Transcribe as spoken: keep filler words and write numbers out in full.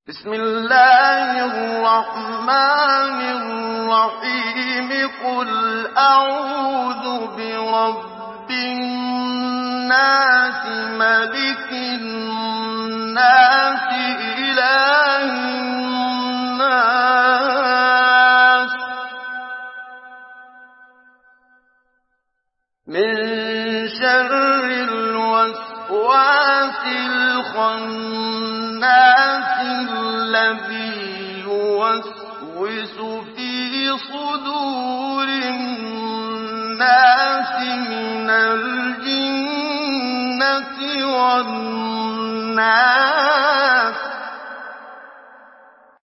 بسم الله الرحمن الرحيم قل أعوذ برب الناس ملك الناس إله الناس من شر الوسواس الخناس الذي يوسوس في صدور الناس من الجنة والناس